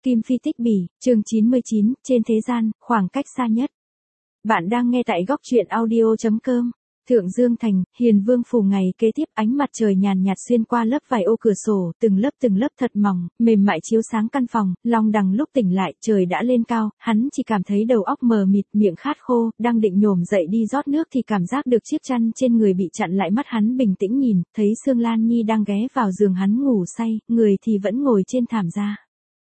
Kim Phi Tích Bỉ, chương 99, trên thế gian, khoảng cách xa nhất. Bạn đang nghe tại góc truyện audio.com. Thượng Dương Thành, Hiền Vương phủ ngày kế tiếp ánh mặt trời nhàn nhạt xuyên qua lớp vải ô cửa sổ, từng lớp thật mỏng, mềm mại chiếu sáng căn phòng. Long Đằng lúc tỉnh lại, trời đã lên cao, hắn chỉ cảm thấy đầu óc mờ mịt, miệng khát khô, đang định nhổm dậy đi rót nước thì cảm giác được chiếc chăn trên người bị chặn lại, mắt hắn bình tĩnh nhìn, thấy Sương Lan Nhi đang ghé vào giường hắn ngủ say, người thì vẫn ngồi trên thảm da.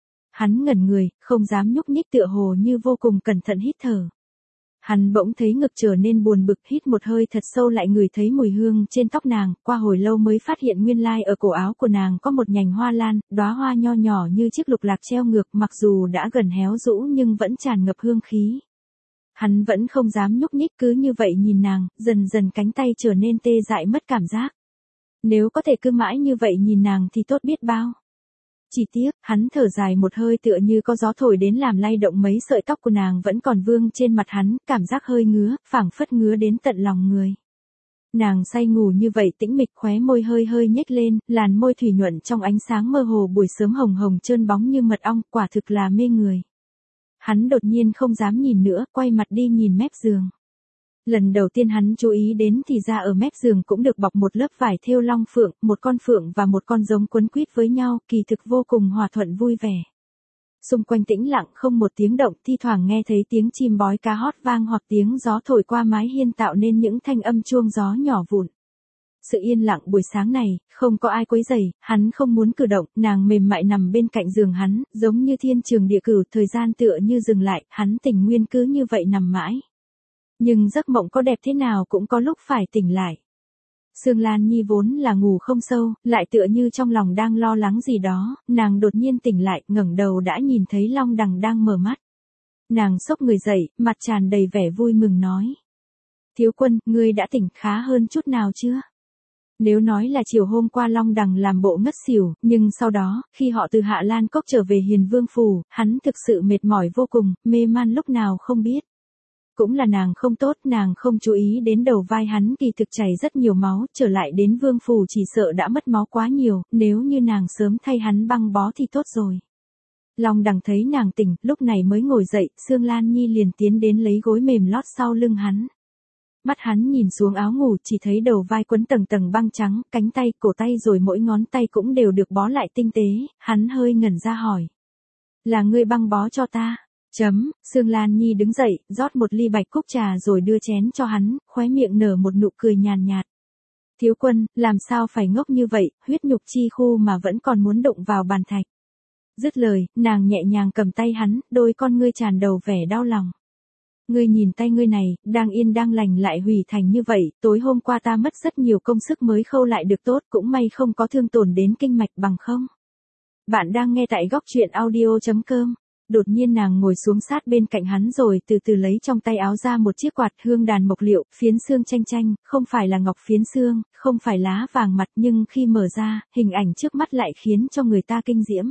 Hắn ngẩn người, không dám nhúc nhích, tựa hồ như vô cùng cẩn thận hít thở. Hắn bỗng thấy ngực trở nên buồn bực, hít một hơi thật sâu, lại ngửi thấy mùi hương trên tóc nàng, qua hồi lâu mới phát hiện nguyên lai ở cổ áo của nàng có một nhành hoa lan, đóa hoa nho nhỏ như chiếc lục lạc treo ngược, mặc dù đã gần héo rũ nhưng vẫn tràn ngập hương khí. Hắn vẫn không dám nhúc nhích, cứ như vậy nhìn nàng, dần dần cánh tay trở nên tê dại mất cảm giác. Nếu có thể cứ mãi như vậy nhìn nàng thì tốt biết bao. Chỉ tiếc, hắn thở dài một hơi, tựa như có gió thổi đến làm lay động mấy sợi tóc của nàng vẫn còn vương trên mặt hắn, cảm giác hơi ngứa, phảng phất ngứa đến tận lòng người. Nàng say ngủ như vậy tĩnh mịch, khóe môi hơi hơi nhếch lên, làn môi thủy nhuận trong ánh sáng mơ hồ buổi sớm, hồng hồng trơn bóng như mật ong, quả thực là mê người. Hắn đột nhiên không dám nhìn nữa, quay mặt đi nhìn mép giường. Lần đầu tiên hắn chú ý đến thì ra ở mép giường cũng được bọc một lớp vải thêu long phượng, một con phượng và một con giống quấn quýt với nhau, kỳ thực vô cùng hòa thuận vui vẻ. Xung quanh tĩnh lặng không một tiếng động, thi thoảng nghe thấy tiếng chim bói cá hót vang hoặc tiếng gió thổi qua mái hiên tạo nên những thanh âm chuông gió nhỏ vụn. Sự yên lặng buổi sáng này, không có ai quấy rầy, hắn không muốn cử động, nàng mềm mại nằm bên cạnh giường hắn, giống như thiên trường địa cửu, thời gian tựa như dừng lại, hắn tình nguyên cứ như vậy nằm mãi. Nhưng giấc mộng có đẹp thế nào cũng có lúc phải tỉnh lại. Sương Lan Nhi vốn là ngủ không sâu, lại tựa như trong lòng đang lo lắng gì đó, nàng đột nhiên tỉnh lại, ngẩng đầu đã nhìn thấy Long Đằng đang mở mắt. Nàng xốc người dậy, mặt tràn đầy vẻ vui mừng nói. Thiếu quân, ngươi đã tỉnh, khá hơn chút nào chưa? Nếu nói là chiều hôm qua Long Đằng làm bộ ngất xỉu, nhưng sau đó, khi họ từ Hạ Lan Cốc trở về Hiền Vương phủ, hắn thực sự mệt mỏi vô cùng, mê man lúc nào không biết. Cũng là nàng không tốt, nàng không chú ý đến đầu vai hắn kỳ thực chảy rất nhiều máu, trở lại đến vương phủ chỉ sợ đã mất máu quá nhiều, nếu như nàng sớm thay hắn băng bó thì tốt rồi. Long Đằng thấy nàng tỉnh, lúc này mới ngồi dậy, Sương Lan Nhi liền tiến đến lấy gối mềm lót sau lưng hắn. Mắt hắn nhìn xuống áo ngủ, chỉ thấy đầu vai quấn tầng tầng băng trắng, cánh tay, cổ tay rồi mỗi ngón tay cũng đều được bó lại tinh tế, hắn hơi ngẩn ra hỏi. Là ngươi băng bó cho ta? Sương Lan Nhi đứng dậy, rót một ly bạch cúc trà rồi đưa chén cho hắn, khóe miệng nở một nụ cười nhàn nhạt. Thiếu quân, làm sao phải ngốc như vậy, huyết nhục chi khu mà vẫn còn muốn đụng vào bàn thạch. Dứt lời, nàng nhẹ nhàng cầm tay hắn, đôi con ngươi tràn đầu vẻ đau lòng. Ngươi nhìn tay ngươi này, đang yên đang lành lại hủy thành như vậy, tối hôm qua ta mất rất nhiều công sức mới khâu lại được tốt, cũng may không có thương tổn đến kinh mạch, bằng không. Bạn đang nghe tại góc truyện audio.com. Đột nhiên nàng ngồi xuống sát bên cạnh hắn rồi từ từ lấy trong tay áo ra một chiếc quạt hương đàn mộc liệu, phiến xương chanh chanh, không phải là ngọc phiến xương, không phải lá vàng mặt, nhưng khi mở ra, hình ảnh trước mắt lại khiến cho người ta kinh diễm.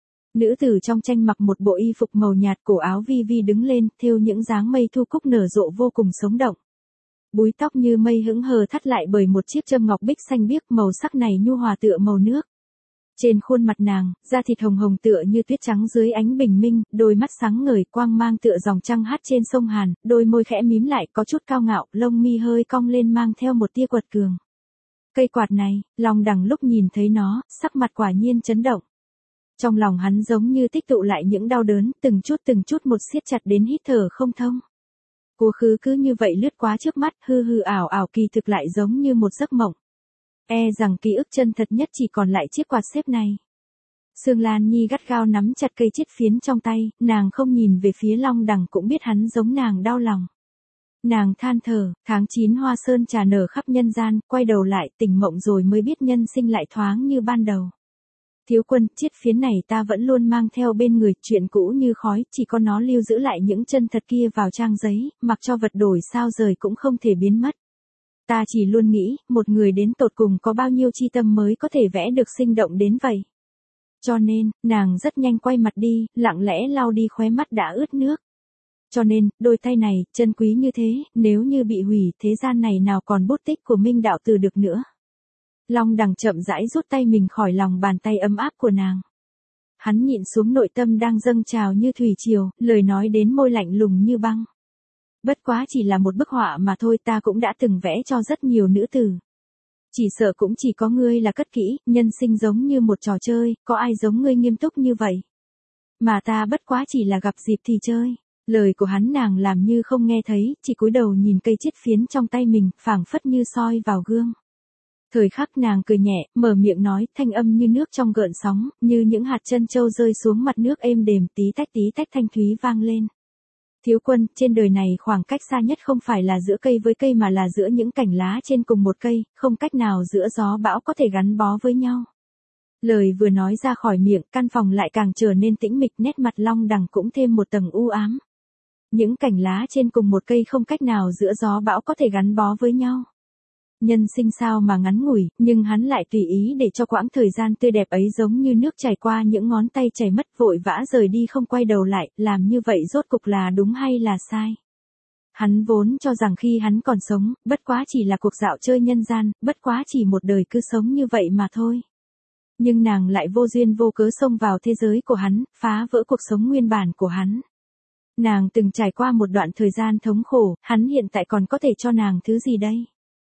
Nữ tử trong tranh mặc một bộ y phục màu nhạt, cổ áo vi vi đứng lên, thêu những dáng mây thu cúc nở rộ vô cùng sống động. Búi tóc như mây hững hờ thắt lại bởi một chiếc châm ngọc bích xanh biếc, màu sắc này nhu hòa tựa màu nước. Trên khuôn mặt nàng, da thịt hồng hồng tựa như tuyết trắng dưới ánh bình minh, đôi mắt sáng ngời quang mang tựa dòng trăng hát trên sông Hàn, đôi môi khẽ mím lại có chút cao ngạo, lông mi hơi cong lên mang theo một tia quật cường. Cây quạt này, Long Đằng lúc nhìn thấy nó, sắc mặt quả nhiên chấn động. Trong lòng hắn giống như tích tụ lại những đau đớn, từng chút một siết chặt đến hít thở không thông. Quá khứ cứ như vậy lướt qua trước mắt, hư ảo ảo, kỳ thực lại giống như một giấc mộng. Rằng ký ức chân thật nhất chỉ còn lại chiếc quạt xếp này. Sương Lan Nhi gắt gao nắm chặt cây chiết phiến trong tay, nàng không nhìn về phía Long Đằng, cũng biết hắn giống nàng đau lòng. Nàng than thở, tháng 9 hoa sơn trà nở khắp nhân gian, quay đầu lại tỉnh mộng rồi mới biết nhân sinh lại thoáng như ban đầu. Thiếu quân, chiết phiến này ta vẫn luôn mang theo bên người, chuyện cũ như khói, chỉ có nó lưu giữ lại những chân thật kia vào trang giấy, mặc cho vật đổi sao rời cũng không thể biến mất. Ta chỉ luôn nghĩ, một người đến tột cùng có bao nhiêu chi tâm mới có thể vẽ được sinh động đến vậy. Cho nên, nàng rất nhanh quay mặt đi, lặng lẽ lau đi khóe mắt đã ướt nước. Cho nên, đôi tay này, chân quý như thế, nếu như bị hủy, thế gian này nào còn bút tích của Minh đạo tử được nữa. Long Đằng chậm rãi rút tay mình khỏi lòng bàn tay ấm áp của nàng. Hắn nhịn xuống nội tâm đang dâng trào như thủy triều, lời nói đến môi lạnh lùng như băng. Bất quá chỉ là một bức họa mà thôi, ta cũng đã từng vẽ cho rất nhiều nữ tử. Chỉ sợ cũng chỉ có ngươi là cất kỹ, nhân sinh giống như một trò chơi, có ai giống ngươi nghiêm túc như vậy. Mà ta bất quá chỉ là gặp dịp thì chơi. Lời của hắn nàng làm như không nghe thấy, chỉ cúi đầu nhìn cây chiết phiến trong tay mình, phảng phất như soi vào gương. Thời khắc nàng cười nhẹ, mở miệng nói, thanh âm như nước trong gợn sóng, như những hạt trân châu rơi xuống mặt nước êm đềm, tí tách thanh thúy vang lên. Thiếu quân, trên đời này khoảng cách xa nhất không phải là giữa cây với cây mà là giữa những cành lá trên cùng một cây, không cách nào giữa gió bão có thể gắn bó với nhau. Lời vừa nói ra khỏi miệng, căn phòng lại càng trở nên tĩnh mịch, nét mặt Long Đằng cũng thêm một tầng u ám. Những cành lá trên cùng một cây không cách nào giữa gió bão có thể gắn bó với nhau. Nhân sinh sao mà ngắn ngủi, nhưng hắn lại tùy ý để cho quãng thời gian tươi đẹp ấy giống như nước chảy qua những ngón tay chảy mất, vội vã rời đi không quay đầu lại, làm như vậy rốt cục là đúng hay là sai. Hắn vốn cho rằng khi hắn còn sống, bất quá chỉ là cuộc dạo chơi nhân gian, bất quá chỉ một đời cứ sống như vậy mà thôi. Nhưng nàng lại vô duyên vô cớ xông vào thế giới của hắn, phá vỡ cuộc sống nguyên bản của hắn. Nàng từng trải qua một đoạn thời gian thống khổ, hắn hiện tại còn có thể cho nàng thứ gì đây?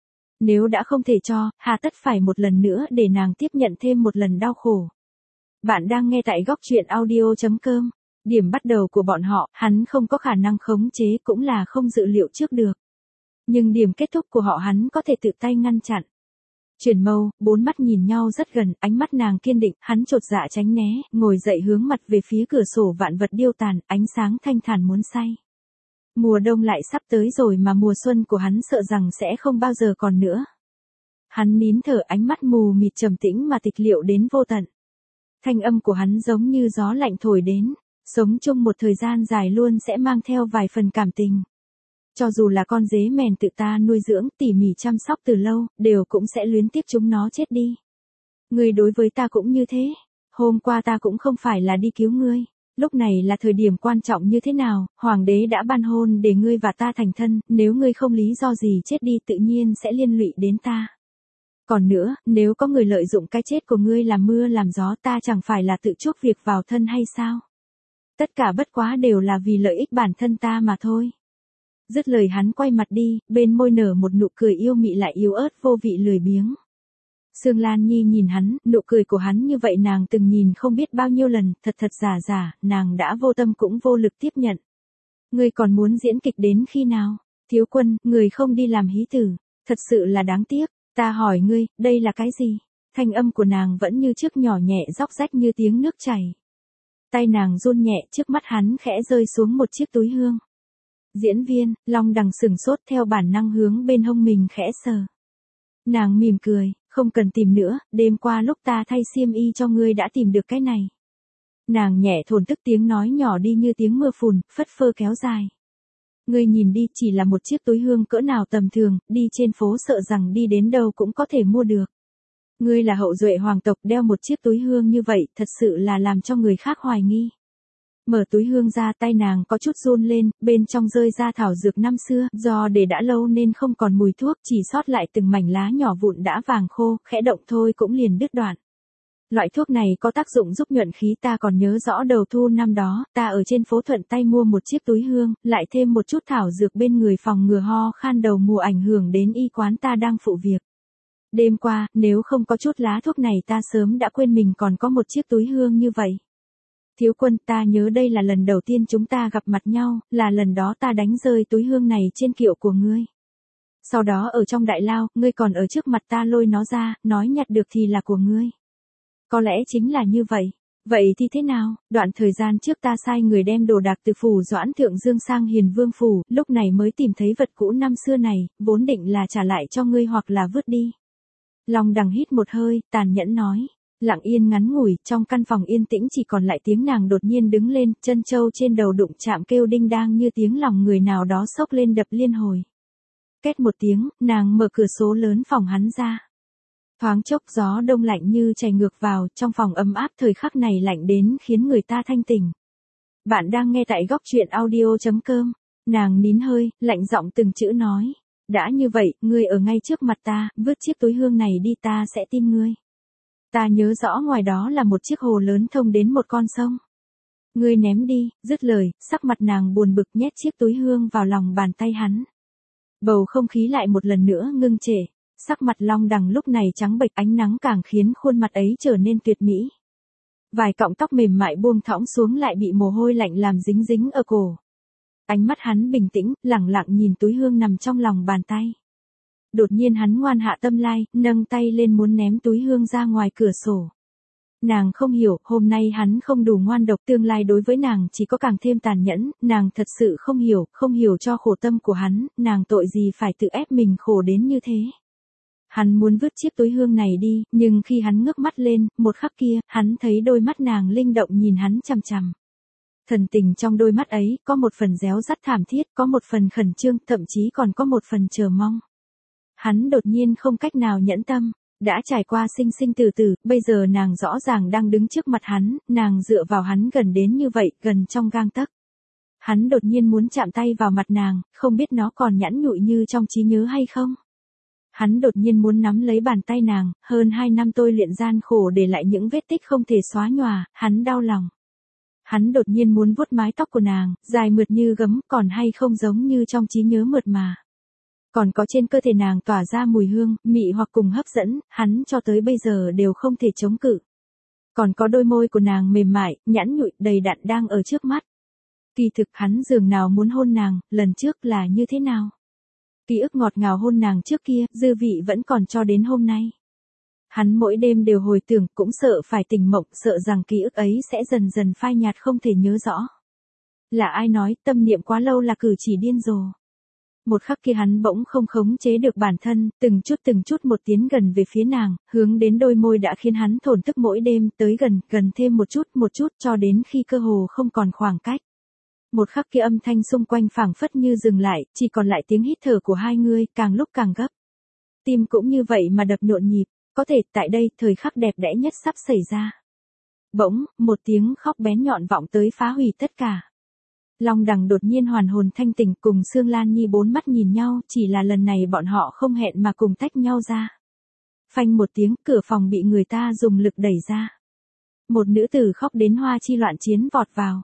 Nếu đã không thể cho, hà tất phải một lần nữa để nàng tiếp nhận thêm một lần đau khổ. Bạn đang nghe tại góc truyện audio.com. Điểm bắt đầu của bọn họ, hắn không có khả năng khống chế cũng là không dự liệu trước được. Nhưng điểm kết thúc của họ hắn có thể tự tay ngăn chặn. Chuyển mâu, bốn mắt nhìn nhau rất gần, ánh mắt nàng kiên định, hắn chột dạ tránh né, ngồi dậy hướng mặt về phía cửa sổ vạn vật điêu tàn, ánh sáng thanh thản muốn say. Mùa đông lại sắp tới rồi mà mùa xuân của hắn sợ rằng sẽ không bao giờ còn nữa. Hắn nín thở, ánh mắt mù mịt trầm tĩnh mà tịch liệu đến vô tận. Thanh âm của hắn giống như gió lạnh thổi đến, sống chung một thời gian dài luôn sẽ mang theo vài phần cảm tình. Cho dù là con dế mèn tự ta nuôi dưỡng, tỉ mỉ chăm sóc từ lâu, đều cũng sẽ luyến tiếc chúng nó chết đi. Ngươi đối với ta cũng như thế. Hôm qua ta cũng không phải là đi cứu ngươi. Lúc này là thời điểm quan trọng như thế nào, hoàng đế đã ban hôn để ngươi và ta thành thân, nếu ngươi không lý do gì chết đi tự nhiên sẽ liên lụy đến ta. Còn nữa, nếu có người lợi dụng cái chết của ngươi làm mưa làm gió, ta chẳng phải là tự chuốc việc vào thân hay sao? Tất cả bất quá đều là vì lợi ích bản thân ta mà thôi. Dứt lời hắn quay mặt đi, bên môi nở một nụ cười yêu mị lại yếu ớt vô vị lười biếng. Sương Lan Nhi nhìn hắn, nụ cười của hắn như vậy nàng từng nhìn không biết bao nhiêu lần, thật giả, nàng đã vô tâm cũng vô lực tiếp nhận. Ngươi còn muốn diễn kịch đến khi nào? Thiếu quân, người không đi làm hí tử, thật sự là đáng tiếc, ta hỏi ngươi, đây là cái gì? Thanh âm của nàng vẫn như trước nhỏ nhẹ róc rách như tiếng nước chảy. Tay nàng run nhẹ, trước mắt hắn khẽ rơi xuống một chiếc túi hương. Diễn viên, Long Đằng sừng sốt theo bản năng hướng bên hông mình khẽ sờ. Nàng mỉm cười, không cần tìm nữa, đêm qua lúc ta thay xiêm y cho ngươi đã tìm được cái này. Nàng nhẹ thổn thức, tiếng nói nhỏ đi như tiếng mưa phùn, phất phơ kéo dài. Ngươi nhìn đi, chỉ là một chiếc túi hương cỡ nào tầm thường, đi trên phố sợ rằng đi đến đâu cũng có thể mua được. Ngươi là hậu duệ hoàng tộc, đeo một chiếc túi hương như vậy, thật sự là làm cho người khác hoài nghi. Mở túi hương ra, tay nàng có chút run lên, bên trong rơi ra thảo dược năm xưa, do để đã lâu nên không còn mùi thuốc, chỉ sót lại từng mảnh lá nhỏ vụn đã vàng khô, khẽ động thôi cũng liền đứt đoạn. Loại thuốc này có tác dụng giúp nhuận khí, ta còn nhớ rõ đầu thu năm đó, ta ở trên phố thuận tay mua một chiếc túi hương, lại thêm một chút thảo dược bên người phòng ngừa ho khan đầu mùa ảnh hưởng đến y quán ta đang phụ việc. Đêm qua, nếu không có chút lá thuốc này ta sớm đã quên mình còn có một chiếc túi hương như vậy. Thiếu quân, ta nhớ đây là lần đầu tiên chúng ta gặp mặt nhau, là lần đó ta đánh rơi túi hương này trên kiệu của ngươi. Sau đó ở trong đại lao, ngươi còn ở trước mặt ta lôi nó ra, nói nhặt được thì là của ngươi. Có lẽ chính là như vậy. Vậy thì thế nào? Đoạn thời gian trước ta sai người đem đồ đạc từ phủ Doãn Thượng Dương sang Hiền Vương phủ, lúc này mới tìm thấy vật cũ năm xưa này, vốn định là trả lại cho ngươi hoặc là vứt đi. Long Đằng hít một hơi, tàn nhẫn nói. Lặng yên ngắn ngủi, trong căn phòng yên tĩnh chỉ còn lại tiếng nàng đột nhiên đứng lên, chân châu trên đầu đụng chạm kêu đinh đang như tiếng lòng người nào đó sốc lên đập liên hồi. Két một tiếng, nàng mở cửa số lớn phòng hắn ra. Thoáng chốc gió đông lạnh như chảy ngược vào, trong phòng ấm áp thời khắc này lạnh đến khiến người ta thanh tỉnh. Bạn đang nghe tại góc truyện audio.com. Nàng nín hơi, lạnh giọng từng chữ nói. Đã như vậy, ngươi ở ngay trước mặt ta, vứt chiếc túi hương này đi ta sẽ tin ngươi. Ta nhớ rõ ngoài đó là một chiếc hồ lớn thông đến một con sông. Ngươi ném đi, dứt lời, sắc mặt nàng buồn bực nhét chiếc túi hương vào lòng bàn tay hắn. Bầu không khí lại một lần nữa ngưng trệ, sắc mặt Long Đằng lúc này trắng bệch, ánh nắng càng khiến khuôn mặt ấy trở nên tuyệt mỹ. Vài cọng tóc mềm mại buông thõng xuống lại bị mồ hôi lạnh làm dính dính ở cổ. Ánh mắt hắn bình tĩnh, lẳng lặng nhìn túi hương nằm trong lòng bàn tay. Đột nhiên hắn ngoan hạ tâm lai, nâng tay lên muốn ném túi hương ra ngoài cửa sổ. Nàng không hiểu, hôm nay hắn không đủ ngoan độc, tương lai đối với nàng chỉ có càng thêm tàn nhẫn, nàng thật sự không hiểu cho khổ tâm của hắn, nàng tội gì phải tự ép mình khổ đến như thế. Hắn muốn vứt chiếc túi hương này đi, nhưng khi hắn ngước mắt lên, một khắc kia, hắn thấy đôi mắt nàng linh động nhìn hắn chằm chằm. Thần tình trong đôi mắt ấy, có một phần réo rắt thảm thiết, có một phần khẩn trương, thậm chí còn có một phần chờ mong. Hắn đột nhiên không cách nào nhẫn tâm, đã trải qua sinh sinh tử tử, bây giờ nàng rõ ràng đang đứng trước mặt hắn, nàng dựa vào hắn gần đến như vậy, gần trong gang tấc. Hắn đột nhiên muốn chạm tay vào mặt nàng, không biết nó còn nhẵn nhụi như trong trí nhớ hay không. Hắn đột nhiên muốn nắm lấy bàn tay nàng, hơn 2 năm tôi luyện gian khổ để lại những vết tích không thể xóa nhòa, hắn đau lòng. Hắn đột nhiên muốn vuốt mái tóc của nàng, dài mượt như gấm, còn hay không giống như trong trí nhớ mượt mà. Còn có trên cơ thể nàng tỏa ra mùi hương, mị hoặc cùng hấp dẫn, hắn cho tới bây giờ đều không thể chống cự. Còn có đôi môi của nàng mềm mại, nhẵn nhụi, đầy đặn đang ở trước mắt. Kỳ thực hắn dường nào muốn hôn nàng, lần trước là như thế nào? Ký ức ngọt ngào hôn nàng trước kia, dư vị vẫn còn cho đến hôm nay. Hắn mỗi đêm đều hồi tưởng, cũng sợ phải tỉnh mộng, sợ rằng ký ức ấy sẽ dần dần phai nhạt không thể nhớ rõ. Là ai nói, tâm niệm quá lâu là cử chỉ điên rồ. Một khắc kia hắn bỗng không khống chế được bản thân, từng chút một tiến gần về phía nàng, hướng đến đôi môi đã khiến hắn thổn thức mỗi đêm, tới gần thêm một chút, cho đến khi cơ hồ không còn khoảng cách. Một khắc kia âm thanh xung quanh phảng phất như dừng lại, chỉ còn lại tiếng hít thở của hai người, càng lúc càng gấp. Tim cũng như vậy mà đập nhộn nhịp, có thể tại đây, thời khắc đẹp đẽ nhất sắp xảy ra. Bỗng, một tiếng khóc bén nhọn vọng tới phá hủy tất cả. Long Đằng đột nhiên hoàn hồn thanh tỉnh, cùng Sương Lan Nhi bốn mắt nhìn nhau, chỉ là lần này bọn họ không hẹn mà cùng tách nhau ra. Phanh một tiếng, cửa phòng bị người ta dùng lực đẩy ra. Một nữ tử khóc đến hoa chi loạn chiến vọt vào.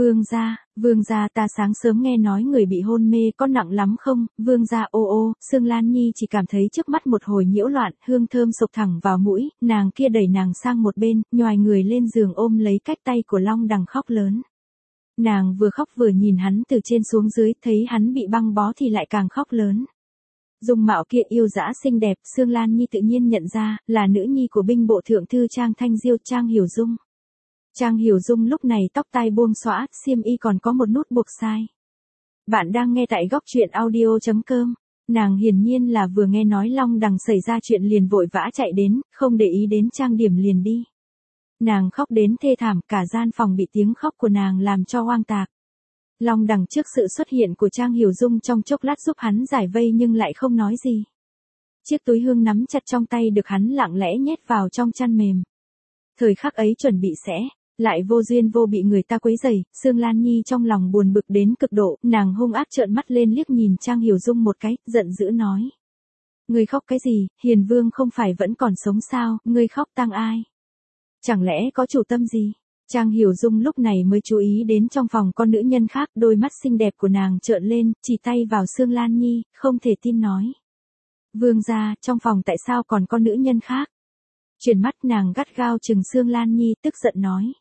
Vương gia ta sáng sớm nghe nói người bị hôn mê có nặng lắm không? Vương gia ô, Sương Lan Nhi chỉ cảm thấy trước mắt một hồi nhiễu loạn, hương thơm sộc thẳng vào mũi, nàng kia đẩy nàng sang một bên, nhoài người lên giường ôm lấy cách tay của Long Đằng khóc lớn. Nàng vừa khóc vừa nhìn hắn từ trên xuống dưới, thấy hắn bị băng bó thì lại càng khóc lớn. Dung mạo kia yêu dã xinh đẹp, Sương Lan Nhi tự nhiên nhận ra, là nữ nhi của binh bộ thượng thư Trang Thanh Diêu, Trang Hiểu Dung. Trang Hiểu Dung lúc này tóc tai buông xõa, xiêm y còn có một nút buộc sai. Bạn đang nghe tại góc truyện audio.com. Nàng hiển nhiên là vừa nghe nói Long Đằng xảy ra chuyện liền vội vã chạy đến, không để ý đến trang điểm liền đi. Nàng khóc đến thê thảm, cả gian phòng bị tiếng khóc của nàng làm cho hoang tạc. Long Đằng trước sự xuất hiện của Trang Hiểu Dung trong chốc lát giúp hắn giải vây nhưng lại không nói gì. Chiếc túi hương nắm chặt trong tay được hắn lặng lẽ nhét vào trong chăn mềm. Thời khắc ấy chuẩn bị sẽ, lại vô duyên vô bị người ta quấy rầy, Sương Lan Nhi trong lòng buồn bực đến cực độ, nàng hung ác trợn mắt lên liếc nhìn Trang Hiểu Dung một cái, giận dữ nói. Ngươi khóc cái gì, Hiền Vương không phải vẫn còn sống sao, ngươi khóc tang ai? Chẳng lẽ có chủ tâm gì? Trang Hiểu Dung lúc này mới chú ý đến trong phòng con nữ nhân khác, đôi mắt xinh đẹp của nàng trợn lên, chỉ tay vào Sương Lan Nhi, không thể tin nói. Vương gia, trong phòng tại sao còn có nữ nhân khác? Chuyển mắt nàng gắt gao trừng Sương Lan Nhi, tức giận nói.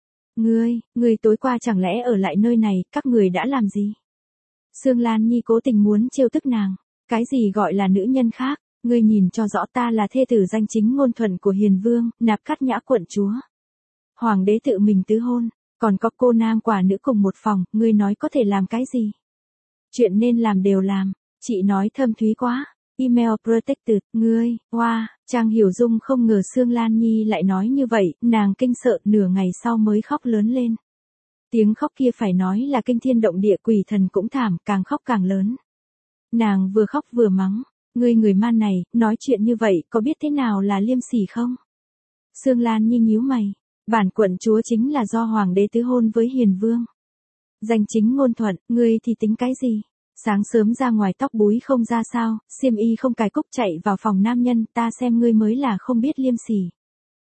Ngươi tối qua chẳng lẽ ở lại nơi này, các người đã làm gì? Sương Lan Nhi cố tình muốn trêu tức nàng. Cái gì gọi là nữ nhân khác? Ngươi nhìn cho rõ, ta là thê tử danh chính ngôn thuận của Hiền Vương, Nạp Cát Nhã quận chúa. Hoàng đế tự mình tứ hôn, còn có cô nam quả nữ cùng một phòng, ngươi nói có thể làm cái gì? Chuyện nên làm đều làm, chị nói thâm thúy quá. Email protected, ngươi, Trang Hiểu Dung không ngờ Sương Lan Nhi lại nói như vậy, nàng kinh sợ, nửa ngày sau mới khóc lớn lên. Tiếng khóc kia phải nói là kinh thiên động địa, quỷ thần cũng thảm, càng khóc càng lớn. Nàng vừa khóc vừa mắng, ngươi người man này, nói chuyện như vậy, có biết thế nào là liêm sỉ không? Sương Lan Nhi nhíu mày, bản quận chúa chính là do Hoàng đế tứ hôn với Hiền Vương. Danh chính ngôn thuận, ngươi thì tính cái gì? Sáng sớm ra ngoài tóc búi không ra sao, xiêm y không cài cúc chạy vào phòng nam nhân, ta xem ngươi mới là không biết liêm sỉ.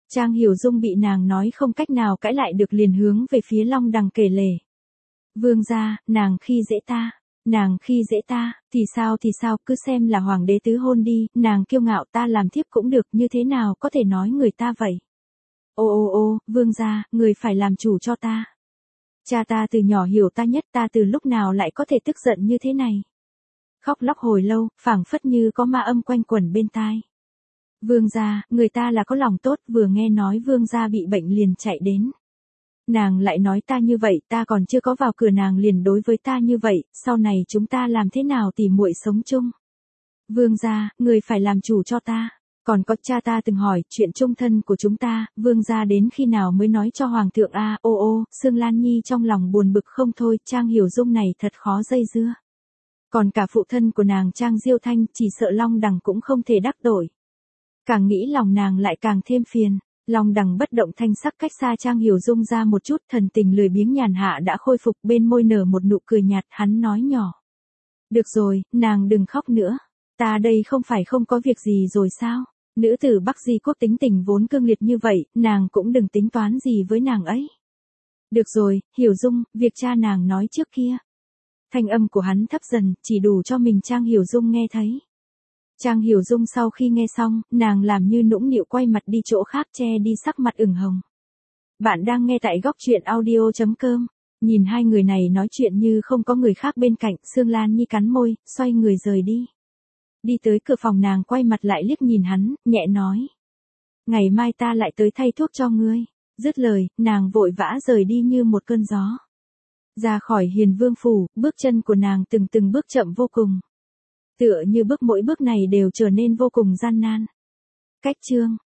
Trang Hiểu Dung bị nàng nói không cách nào cãi lại được liền hướng về phía Long Đằng kể lể. Vương gia, nàng khi dễ ta. Nàng khi dễ ta, thì sao, cứ xem là hoàng đế tứ hôn đi, nàng kiêu ngạo ta làm thiếp cũng được, như thế nào có thể nói người ta vậy. Ô, vương gia, người phải làm chủ cho ta. Cha ta từ nhỏ hiểu ta nhất, ta từ lúc nào lại có thể tức giận như thế này. Khóc lóc hồi lâu, phảng phất như có ma âm quanh quẩn bên tai. Vương gia, người ta là có lòng tốt, vừa nghe nói vương gia bị bệnh liền chạy đến. Nàng lại nói ta như vậy, ta còn chưa có vào cửa nàng liền đối với ta như vậy, sau này chúng ta làm thế nào tỉ muội sống chung. Vương gia, người phải làm chủ cho ta. Còn có cha ta từng hỏi, chuyện chung thân của chúng ta, vương gia đến khi nào mới nói cho hoàng thượng a? Ô, Sương Lan Nhi trong lòng buồn bực không thôi, Trang Hiểu Dung này thật khó dây dưa. Còn cả phụ thân của nàng Trang Diêu Thanh, chỉ sợ Long Đằng cũng không thể đắc tội. Càng nghĩ lòng nàng lại càng thêm phiền. Long Đằng bất động thanh sắc cách xa Trang Hiểu Dung ra một chút, thần tình lười biếng nhàn hạ đã khôi phục, bên môi nở một nụ cười nhạt, hắn nói nhỏ. Được rồi, nàng đừng khóc nữa. Ta đây không phải không có việc gì rồi sao? Nữ tử Bắc Di Quốc tính tình vốn cương liệt như vậy, nàng cũng đừng tính toán gì với nàng ấy. Được rồi, Hiểu Dung, việc cha nàng nói trước kia. Thanh âm của hắn thấp dần, chỉ đủ cho mình Trang Hiểu Dung nghe thấy. Trang Hiểu Dung sau khi nghe xong, nàng làm như nũng nịu quay mặt đi chỗ khác che đi sắc mặt ửng hồng. Bạn đang nghe tại góc truyện audio.com. Nhìn hai người này nói chuyện như không có người khác bên cạnh, Sương Lan Nhi cắn môi, xoay người rời đi. Đi tới cửa phòng nàng quay mặt lại liếc nhìn hắn, nhẹ nói. Ngày mai ta lại tới thay thuốc cho ngươi. Dứt lời, nàng vội vã rời đi như một cơn gió. Ra khỏi Hiền Vương phủ, bước chân của nàng từng bước chậm vô cùng. Tựa như mỗi bước này đều trở nên vô cùng gian nan. Cách chương